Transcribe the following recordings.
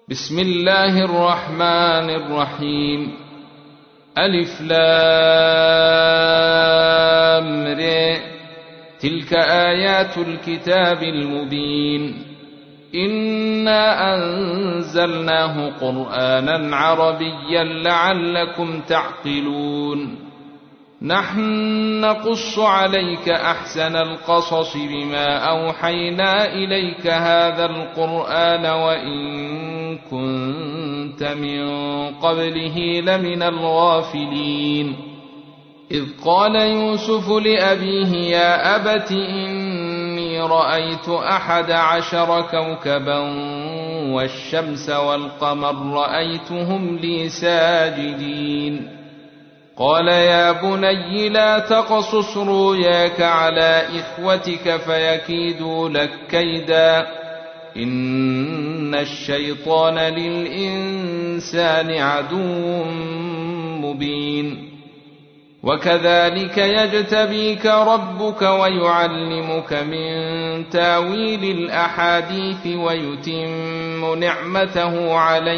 بسم الله الرحمن الرحيم. ألف لام ر. تلك آيات الكتاب المبين. إنا أنزلناه قرآنا عربيا لعلكم تعقلون. نحن نقص عليك أحسن القصص بما أوحينا إليك هذا القرآن وإن كنت من قبله لمن الغافلين. إذ قال يوسف لأبيه يا أبت إني رأيت 11 كوكبا والشمس والقمر رأيتهم لي ساجدين. قال يا بني لا تقصص رؤياك على إخوتك فيكيدوا لك كيدا إن الشيطان للإنسان عدو مبين. وكذلك يجتبيك ربك ويعلمك من تاويل الأحاديث ويتم نعمته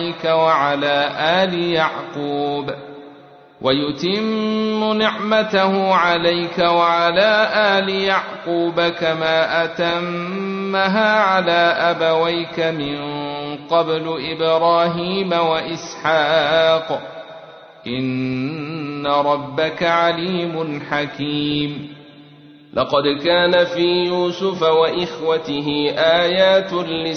عليك وعلى آل يعقوب كما أتمها على أبويك من قبل إبراهيم وإسحاق إن ربك عليم حكيم. لقد كان في يوسف وإخوته آيات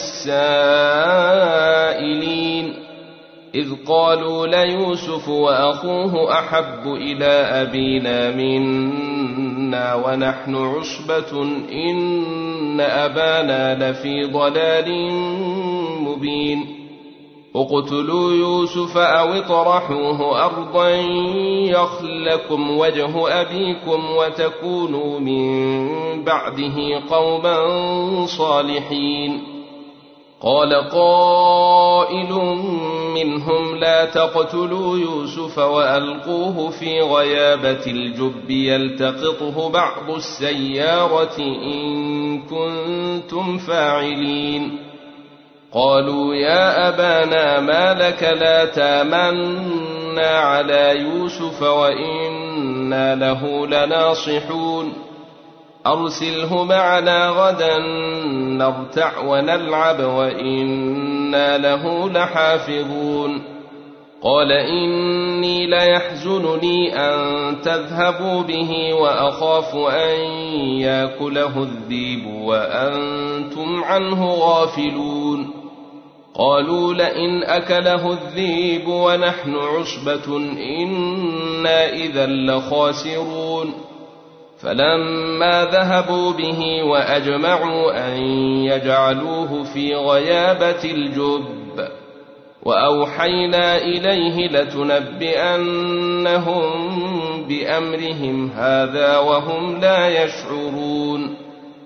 للسائلين إذ قالوا ليوسف وأخوه أحب إلى أبينا منا ونحن عصبة إن أبانا لفي ضلال مبين. اقتلوا يوسف أو اطرحوه أرضا يخل لكم وجه أبيكم وتكونوا من بعده قوما صالحين. قال قائل منهم لا تقتلوا يوسف وألقوه في غيابة الجب يلتقطه بعض السيارة إن كنتم فاعلين. قالوا يا أبانا ما لك لا تامنا على يوسف وإنا له لناصحون أرسله معنا غدا نرتع ونلعب وإنا له لحافظون. قال إني ليحزنني أن تذهبوا به وأخاف أن يأكله الذئب وأنتم عنه غافلون. قالوا لئن أكله الذئب ونحن عصبة إنا إذا لخاسرون. فلما ذهبوا به وأجمعوا أن يجعلوه في غيابة الجب وأوحينا إليه لتنبئنهم بأمرهم هذا وهم لا يشعرون.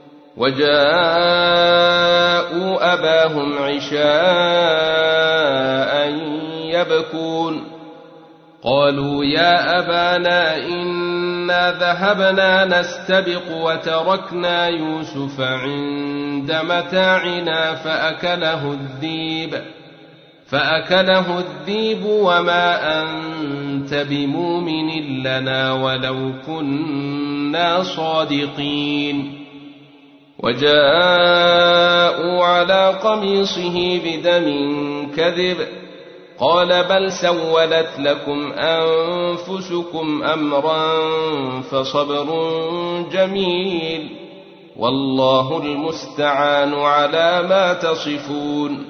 وجاءوا أباهم عشاء يبكون. قالوا يا أبانا إنا ذهبنا نستبق وتركنا يوسف عند متاعنا فأكله الذئب وما أنت بمؤمن لنا ولو كنا صادقين. وجاءوا على قميصه بدم كذب قال بل سولت لكم أنفسكم أمرا فصبر جميل والله المستعان على ما تصفون.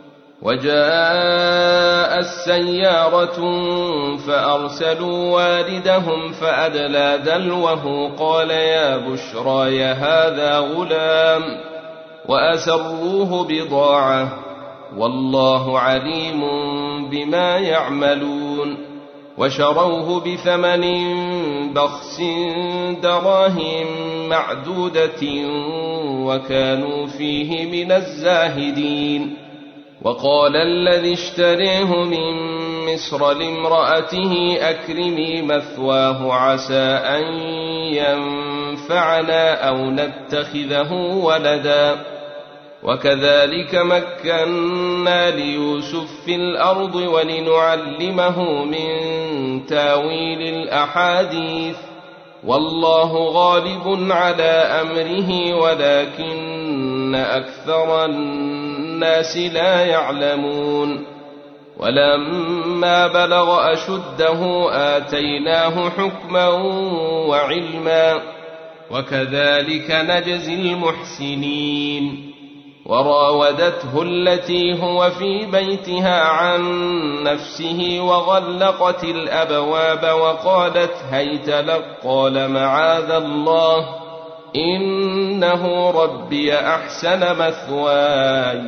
وجاء السيارة فأرسلوا واردهم فأدلى دلوه قال يا بشرى هذا غلام وأسروه بضاعة والله عليم بما يعملون. وشروه بثمن بخس دراهم معدودة وكانوا فيه من الزاهدين. وقال الذي اشتريه من مصر لامرأته أكرمي مثواه عسى أن ينفعنا أو نتخذه ولدا وكذلك مكنا ليوسف في الأرض ولنعلمه من تاويل الأحاديث والله غالب على أمره ولكن أكثر الناس لا يعلمون ولما بلغ أشده آتيناه حكما وعلما وكذلك نجزي المحسنين وراودته التي هو في بيتها عن نفسه وغلقت الأبواب وقالت هيت لك قال معاذ الله إنه ربي أحسن مثواي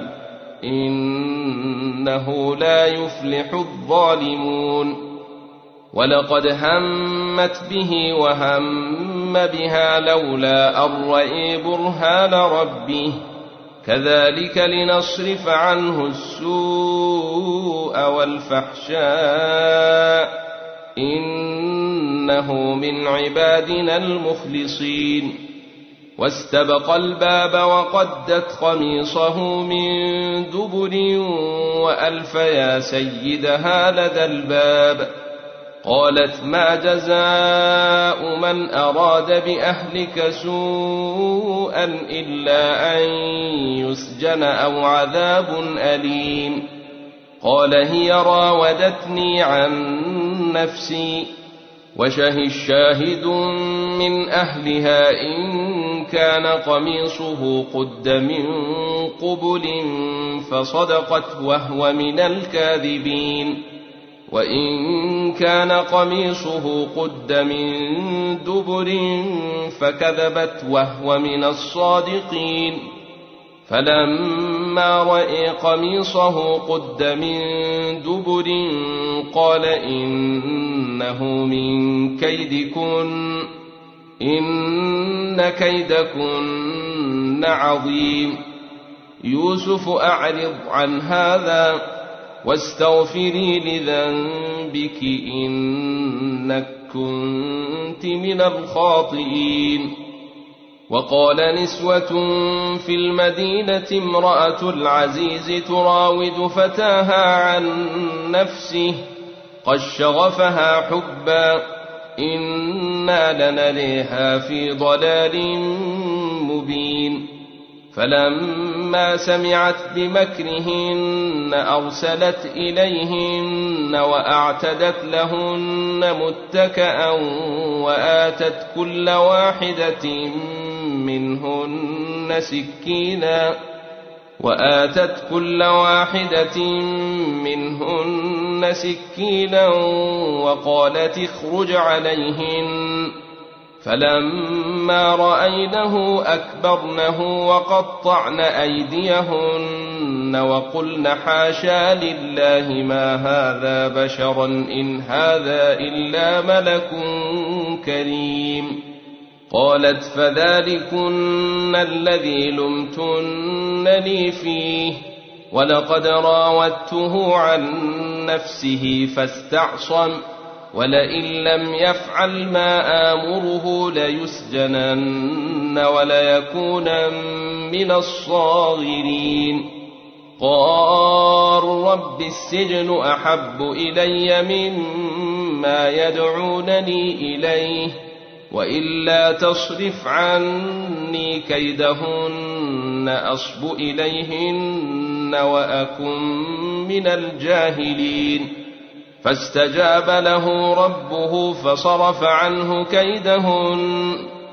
إنه لا يفلح الظالمون ولقد همت به وهم بها لولا أن رأى برهان ربه كذلك لنصرف عنه السوء والفحشاء إنه من عبادنا المخلصين واستبق الباب وقدت قميصه من دبر وألف يا سيدها لدى الباب قالت ما جزاء من أراد بأهلك سوءا إلا أن يسجن أو عذاب أليم قال هي راودتني عن نفسي وشهد شاهد من أهلها إن كان قميصه قد من قبل فصدقت وهو من الكاذبين وإن كان قميصه قد من دبر فكذبت وهو من الصادقين فلما رأى قميصه قد من دبر قال إنه من كيدكن إن كيدكن عظيم يوسف أعرض عن هذا واستغفري لذنبك إنك كنت من الخاطئين وقال نسوة في المدينة امرأة العزيز تراود فتاها عن نفسه قد شغفها حبا إنا لنريها في ضلال مبين فلما سمعت بمكرهن أرسلت إليهن وأعتدت لهن متكأ وآتت كل واحدة منهن سكينا وقالت اخرج عليهن فلما رأينه أكبرنه وقطعن أيديهن وقلن حاشا لله ما هذا بشرا إن هذا إلا ملك كريم قالت فذلكن الذي لمتنني فيه ولقد راودته عن نفسه فاستعصم ولئن لم يفعل ما آمره ليسجنن وليكونن من الصاغرين قال رب السجن أحب إلي مما يدعونني إليه وإلا تصرف عني كيدهن أصب إليهن وأكن من الجاهلين فاستجاب له ربه فصرف عنه كيدهن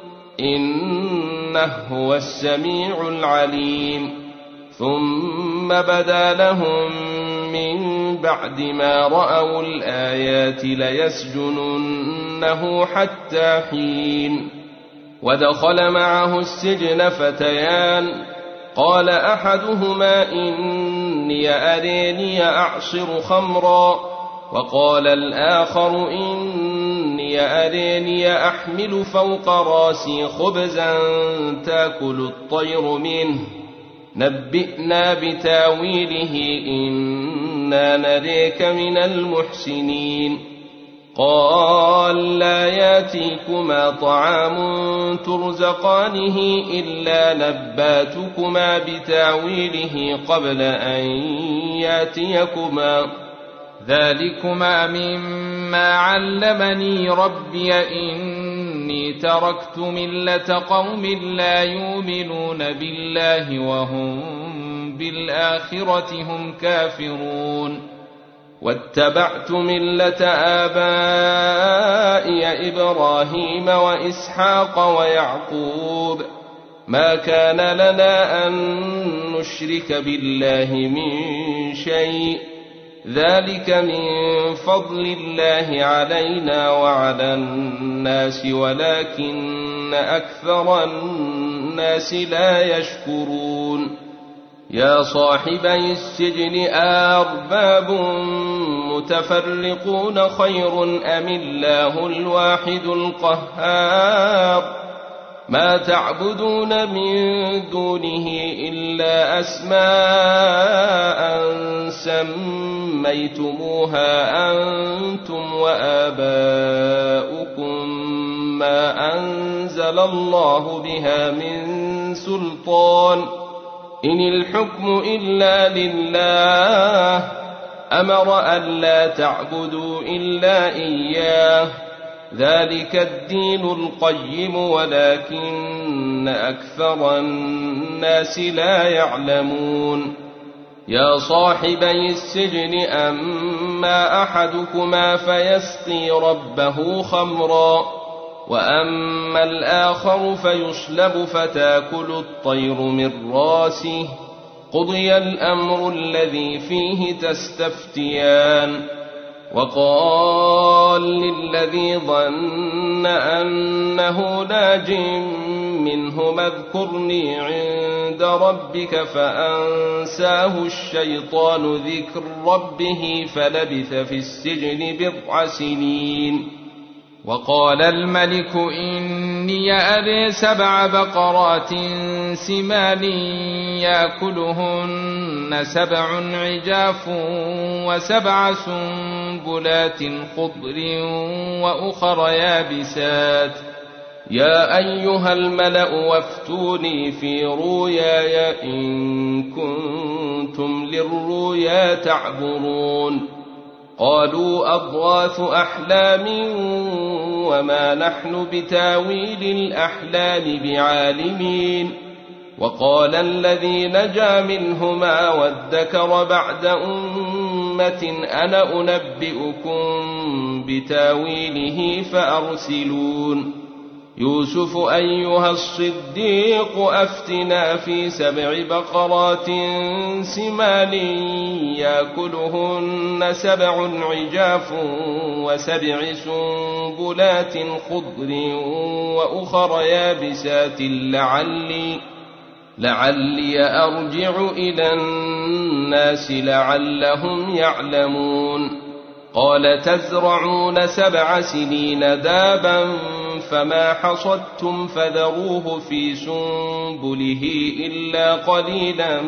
إنه هو السميع العليم ثم بدا لهم من بعد ما رأوا الآيات ليسجننه حتى حين ودخل معه السجن فتيان قال أحدهما إني أريني أعصر خمرا وقال الآخر إني أريني أحمل فوق راسي خبزا تأكل الطير منه نبئنا بتاويله إنا نريك من المحسنين قال لا ياتيكما طعام ترزقانه إلا نباتكما بتاويله قبل أن ياتيكما ذلكما مما علمني ربي إني تركت ملة قوم لا يؤمنون بالله وهم بالآخرة هم كافرون واتبعت ملة آبائي إبراهيم وإسحاق ويعقوب ما كان لنا أن نشرك بالله من شيء ذلك من فضل الله علينا وعلى الناس ولكن أكثر الناس لا يشكرون يا صاحبي السجن أرباب متفرقون خير أم الله الواحد القهار ما تعبدون من دونه إلا أسماء سميتموها أنتم وآباؤكم ما أنزل الله بها من سلطان إن الحكم إلا لله أمر ألا تعبدوا إلا إياه ذلك الدين القيم ولكن أكثر الناس لا يعلمون يا صاحبي السجن أما أحدكما فيسقي ربه خمرا وأما الآخر فيصلب فتاكل الطير من راسه قضي الأمر الذي فيه تستفتيان وقال للذي ظن أنه ناج منهما اذكرني عند ربك فأنساه الشيطان ذكر ربه فلبث في السجن بضع سنين وقال الملك إني أري 7 بقرات سمان يأكلهن 7 عجاف و7 سنبلات خضر وأخر يابسات يا أيها الملأ وافتوني في رؤياي إن كنتم للرؤيا تعبرون قالوا أضغاث أحلام وما نحن بتاويل الأحلام بعالمين وقال الذي نجا منهما وادكر بعد أمة أنا أنبئكم بتاويله فأرسلون يوسف أيها الصديق أفتنا في 7 بقرات سمان يأكلهن 7 عجاف و7 سنبلات خضر وأخر يابسات لعلي أرجع إلى الناس لعلهم يعلمون قال تزرعون 7 سنين دابا فما حصدتم فذروه في سنبله إلا قليلا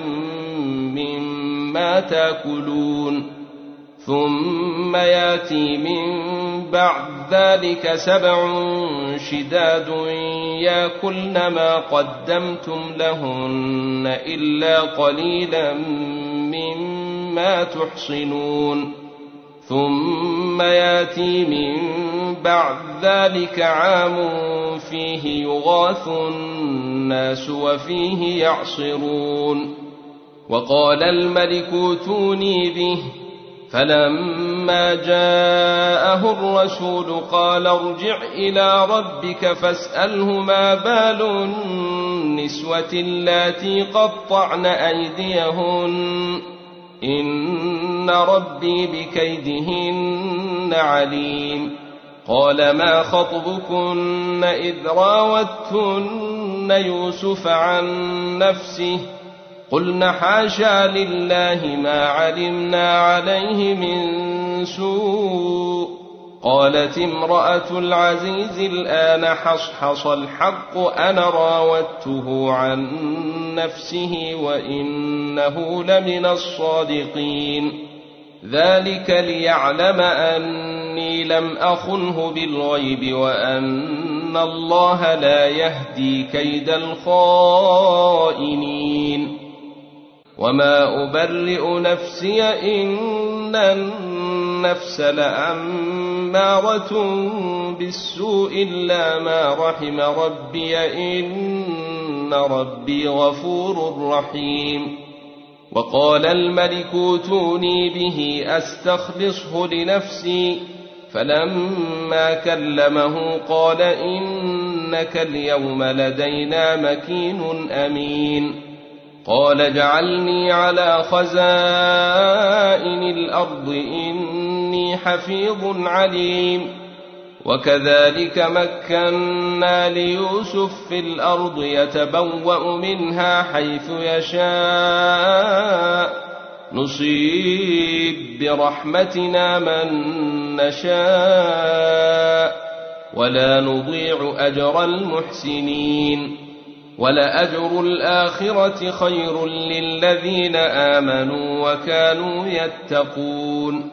مما تأكلون ثم ياتي من بعد ذلك 7 شداد يأكلن ما قدمتم لهن إلا قليلا مما تحصنون ثم ياتي من بعد ذلك عام فيه يغاث الناس وفيه يعصرون وقال الملك ائتوني به فلما جاءه الرسول قال ارجع إلى ربك فاسأله ما بال النسوة اللاتي قطعن أيديهن إن ربي بكيدهن عليم قال ما خطبكن إذ راوتن يوسف عن نفسه قلن حاشا لله ما علمنا عليه من سوء قالت امرأة العزيز الآن حصحص الحق أنا راودته عن نفسه وإنه لمن الصادقين ذلك ليعلم أني أني لم أخنه بالغيب وأن الله لا يهدي كيد الخائنين. وما أبرئ نفسي إن النفس لأمارة بالسوء إلا ما رحم ربي إن ربي غفور رحيم. وقال الملك ائتوني به أستخلصه لنفسي فلما كلمه قال إنك اليوم لدينا مكين أمين. قال اجعلني على خزائن الأرض إني حفيظ عليم. وكذلك مكنا ليوسف في الأرض يتبوأ منها حيث يشاء نصيب برحمتنا من نشاء ولا نضيع أجر المحسنين. ولأجر الآخرة خير للذين آمنوا وكانوا يتقون.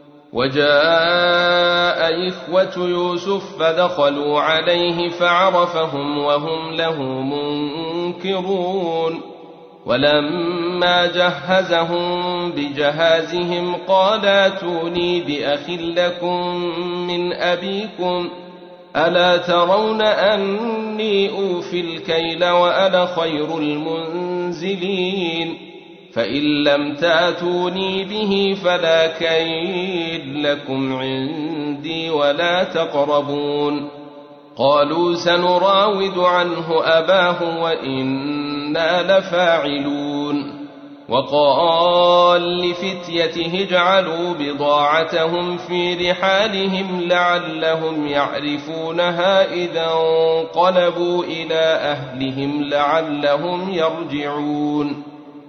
وجاء إخوة يوسف فدخلوا عليه فعرفهم وهم له منكرون. ولما جهزهم بجهازهم قال ائتوني بأخ لكم من أبيكم ألا ترون أني أوفي الكيل وأنا خير المنزلين. فإن لم تأتوني به فلا كيل لكم عندي ولا تقربون. قالوا سنراود عنه أباه وإنا لفاعلون. وقال لفتيته اجعلوا بضاعتهم في رحالهم لعلهم يعرفونها إذا انقلبوا إلى أهلهم لعلهم يرجعون.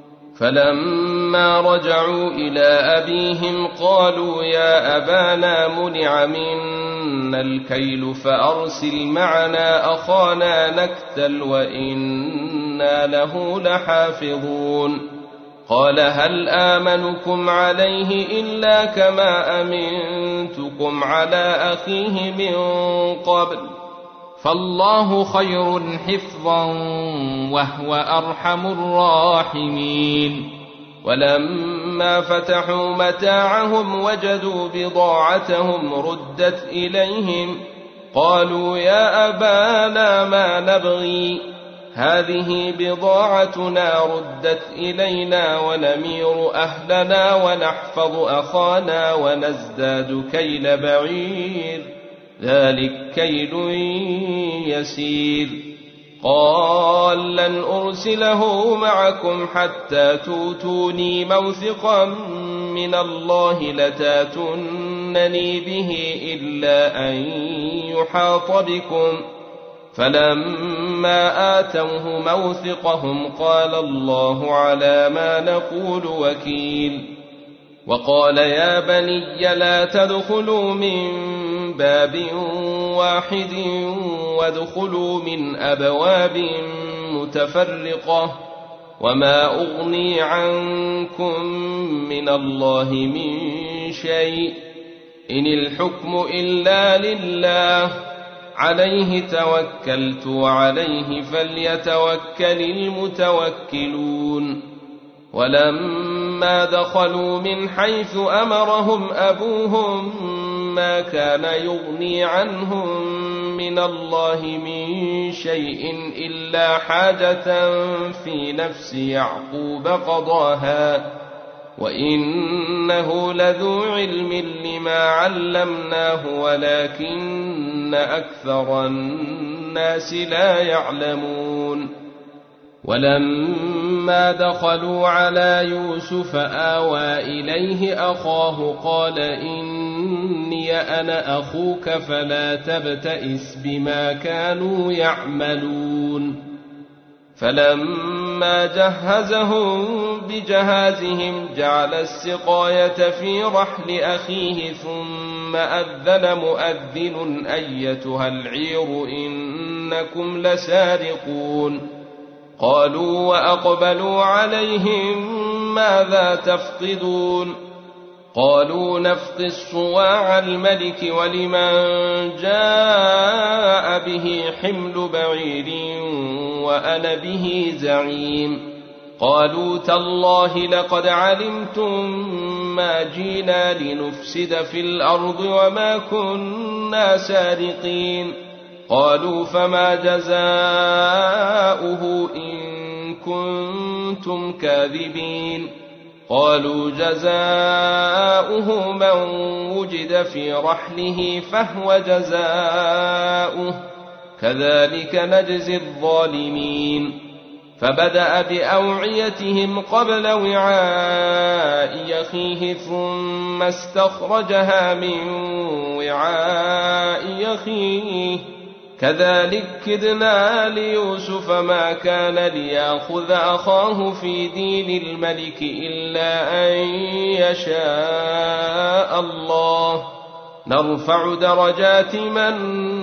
فلما رجعوا إلى أبيهم قالوا يا أبانا منع منا الكيل فأرسل معنا أخانا نكتل وإنا له لحافظون. قال هل آمنكم عليه إلا كما أمنتكم على أخيه من قبل فالله خير حفظا وهو أرحم الراحمين. ولما فتحوا متاعهم وجدوا بضاعتهم ردت إليهم قالوا يا أبانا ما نبغي هذه بضاعتنا ردت إلينا ونمير أهلنا ونحفظ أخانا ونزداد كيل بعير ذلك كيل يسير. قال لن أرسله معكم حتى توتوني موثقا من الله لتاتونني به إلا أن يحاط بكم. فلما آتوه موثقهم قال الله على ما نقول وكيل. وقال يا بني لا تدخلوا من باب واحد وادخلوا من أبواب متفرقة وما أغني عنكم من الله من شيء إن الحكم إلا لله عليه توكلت وعليه فليتوكل المتوكلون. ولما دخلوا من حيث أمرهم أبوهم ما كان يغني عنهم من الله من شيء إلا حاجة في نفس يعقوب قضاها وإنه لذو علم لما علمناه ولكن أكثر الناس لا يعلمون. ولما دخلوا على يوسف آوى إليه أخاه قال إني أنا أخوك فلا تبتئس بما كانوا يعملون. فلما جهزهم بجهازهم جعل السقاية في رحل أخيه ثم أذن مؤذن أيتها العير إنكم لسارقون. قالوا وأقبلوا عليهم ماذا تفقدون قالوا نفقه الصواع الملك ولمن جاء به حمل بعير وأنا به زعيم. قالوا تالله لقد علمتم ما جئنا لنفسد في الأرض وما كنا سارقين. قالوا فما جزاؤه إن كنتم كاذبين. قالوا جزاؤه من وجد في رحله فهو جزاؤه كذلك نجزي الظالمين. فبدأ بأوعيتهم قبل وعاء يخيه ثم استخرجها من وعاء يخيه كذلك كدنا ليوسف ما كان ليأخذ أخاه في دين الملك إلا أن يشاء الله نرفع درجات من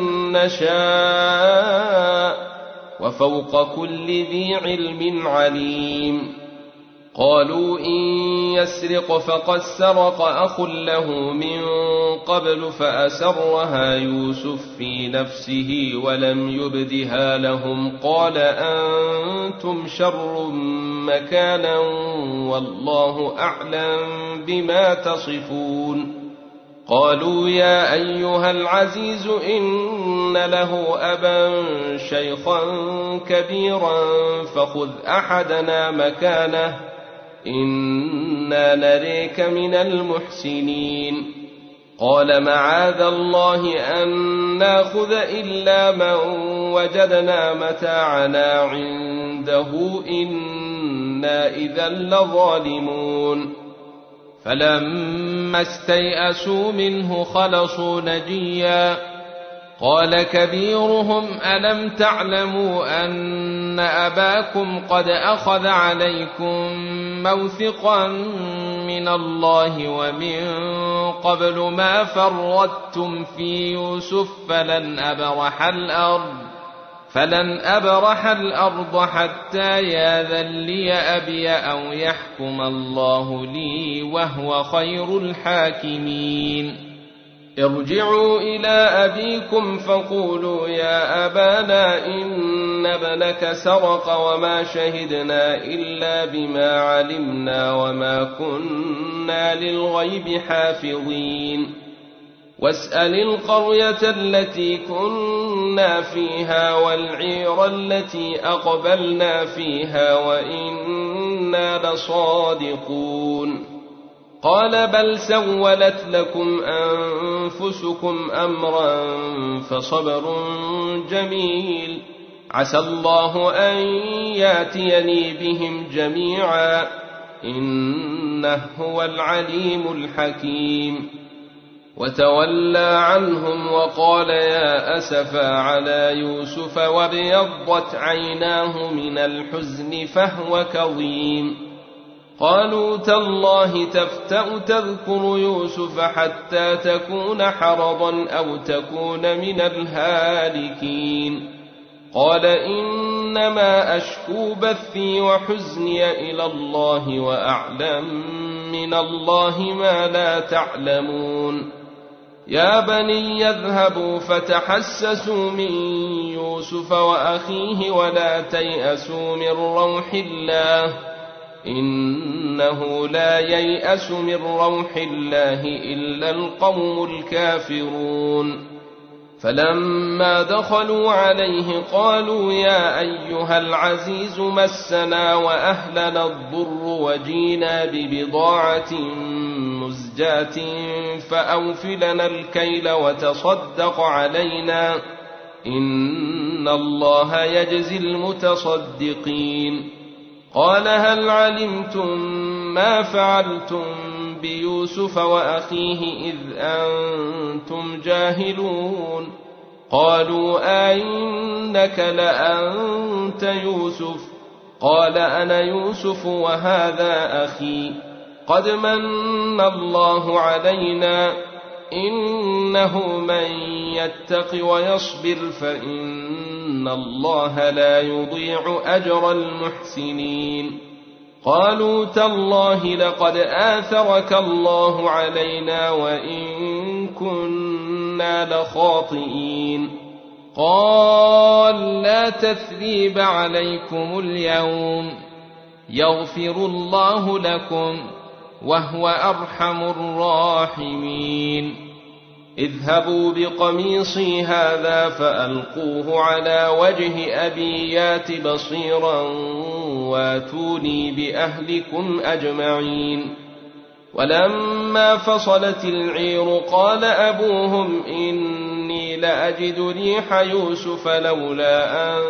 نشاء وفوق كل ذي علم عليم. قالوا إن يسرق فقد سرق أخ له من قبل فأسرها يوسف في نفسه ولم يبدها لهم قال أنتم شر مكانا والله أعلم بما تصفون. قالوا يا أيها العزيز إن له أبا شيخا كبيرا فخذ أحدنا مكانه إنا نريك من المحسنين. قال معاذ الله أن ناخذ إلا من وجدنا متاعنا عنده إنا إذا لظالمون. فلما استيئسوا منه خلصوا نجيا. قال كبيرهم ألم تعلموا أن أباكم قد أخذ عليكم موثقا من الله ومن قبل ما فرطتم في يوسف فلن أبرح الأرض حتى ياذن لي أبي أو يحكم الله لي وهو خير الحاكمين. ارجعوا إلى أبيكم فقولوا يا أبانا إن ابنك سرق وما شهدنا إلا بما علمنا وما كنا للغيب حافظين. واسأل القرية التي كنا فيها والعير التي أقبلنا فيها وإنا لصادقون. قال بل سولت لكم أنفسكم أمرا فصبر جميل عسى الله أن ياتيني بهم جميعا إنه هو العليم الحكيم. وتولى عنهم وقال يا أسفا على يوسف وابيضت عيناه من الحزن فهو كظيم. قالوا تالله تفتأ تذكر يوسف حتى تكون حرضا أو تكون من الهالكين. قال إنما أشكو بثي وحزني إلى الله وأعلم من الله ما لا تعلمون. يا بني يذهبوا فتحسسوا من يوسف وأخيه ولا تيأسوا من روح الله إنه لا ييأس من روح الله إلا القوم الكافرون. فلما دخلوا عليه قالوا يا أيها العزيز مسنا وأهلنا الضر وجينا ببضاعة مزجاة فأوف لنا الكيل وتصدق علينا إن الله يجزي المتصدقين. قال هل علمتم ما فعلتم بيوسف وأخيه إذ أنتم جاهلون. قالوا أئنك لأنت يوسف قال أنا يوسف وهذا أخي قد من الله علينا إنه من يتق ويصبر فإن الله لا يضيع أجر المحسنين. قالوا تالله لقد آثرك الله علينا وإن كنا لخاطئين. قال لا تثريب عليكم اليوم يغفر الله لكم وهو أرحم الراحمين. اذهبوا بقميصي هذا فألقوه على وجه أبي يات بصيرا واتوني بأهلكم أجمعين. ولما فصلت العير قال أبوهم إني لأجد ريح يوسف لولا أن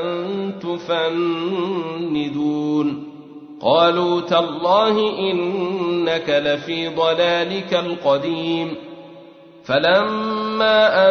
تفندون. قالوا تالله إنك لفي ضلالك القديم. فلما أن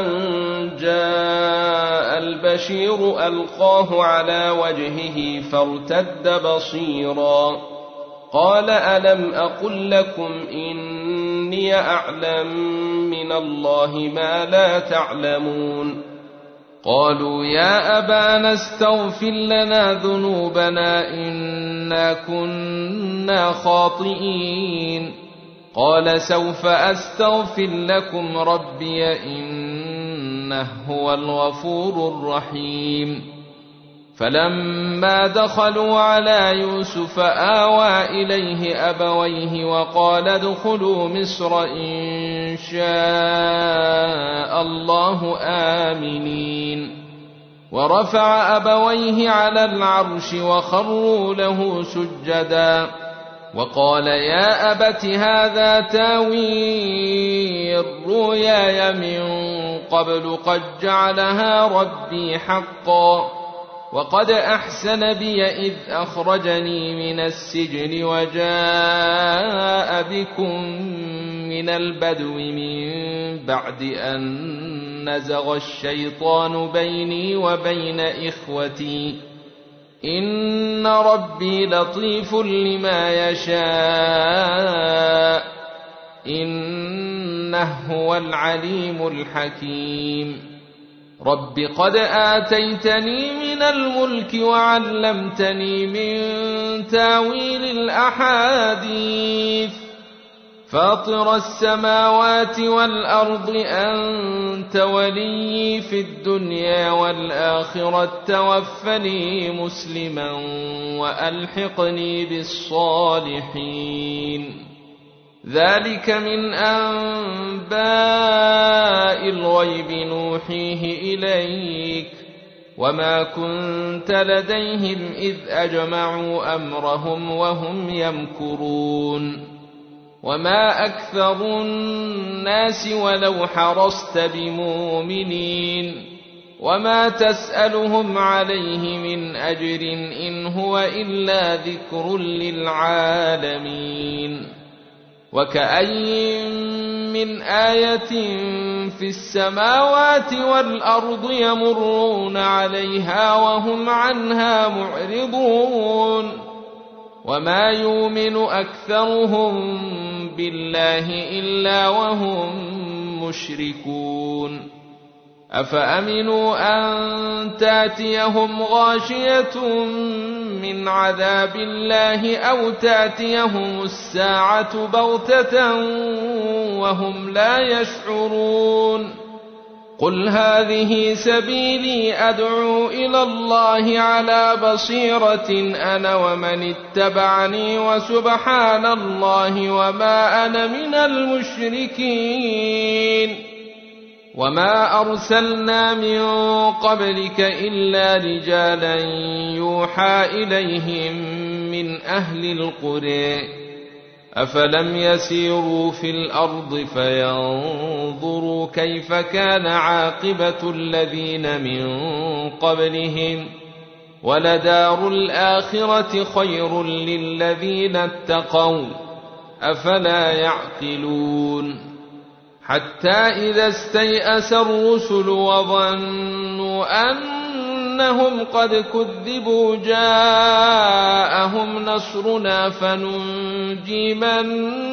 جاء البشير ألقاه على وجهه فارتد بصيرا قال ألم أقل لكم إني أعلم من الله ما لا تعلمون. قالوا يا أبانا استغفر لنا ذنوبنا إنا كنا خاطئين. قال سوف أستغفر لكم ربي إنه هو الغفور الرحيم. فلما دخلوا على يوسف آوى إليه أبويه وقال ادخلوا مصر إن شاء الله آمنين. ورفع أبويه على العرش وخروا له سجدا وقال يا أبت هذا تاويل رؤياي من قبل قد جعلها ربي حقا وقد أحسن بي إذ أخرجني من السجن وجاء بكم من البدو من بعد أن نزغ الشيطان بيني وبين إخوتي إن ربي لطيف لما يشاء إنه هو العليم الحكيم. رب قد آتيتني من الملك وعلمتني من تاويل الأحاديث فاطر السماوات والأرض أنت ولي في الدنيا والآخرة توفني مسلما وألحقني بالصالحين. ذلك من أنباء الغيب نوحيه إليك وما كنت لديهم إذ أجمعوا أمرهم وهم يمكرون. وما أكثر الناس ولو حرصت بمؤمنين وما تسألهم عليه من أجر إن هو إلا ذكر للعالمين. وكأي من آية في السماوات والأرض يمرون عليها وهم عنها معرضون وما يؤمن أكثرهم بالله إلا وهم مشركون. أفأمنوا أن تأتيهم غاشية من عذاب الله أو تأتيهم الساعة بغتة وهم لا يشعرون. قل هذه سبيلي أدعو إلى الله على بصيرة أنا ومن اتبعني وسبحان الله وما أنا من المشركين. وما أرسلنا من قبلك إلا رجالا يوحى إليهم من أهل القرى أفلم يسيروا في الأرض فينظروا كيف كان عاقبة الذين من قبلهم ولدار الآخرة خير للذين اتقوا أفلا يعقلون. حتى إذا استيأس الرسل وظنوا أنهم قد كذبوا جاءهم نصرنا فننجي من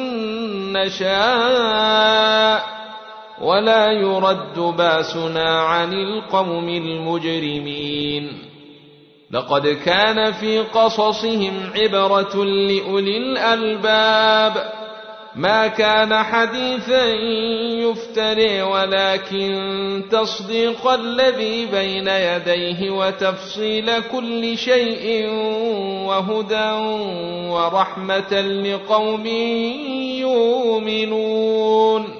نشاء ولا يرد باسنا عن القوم المجرمين. لقد كان في قصصهم عبرة لأولي الألباب ما كان حديثا يفتري ولكن تصديق الذي بين يديه وتفصيل كل شيء وهدى ورحمة لقوم يؤمنون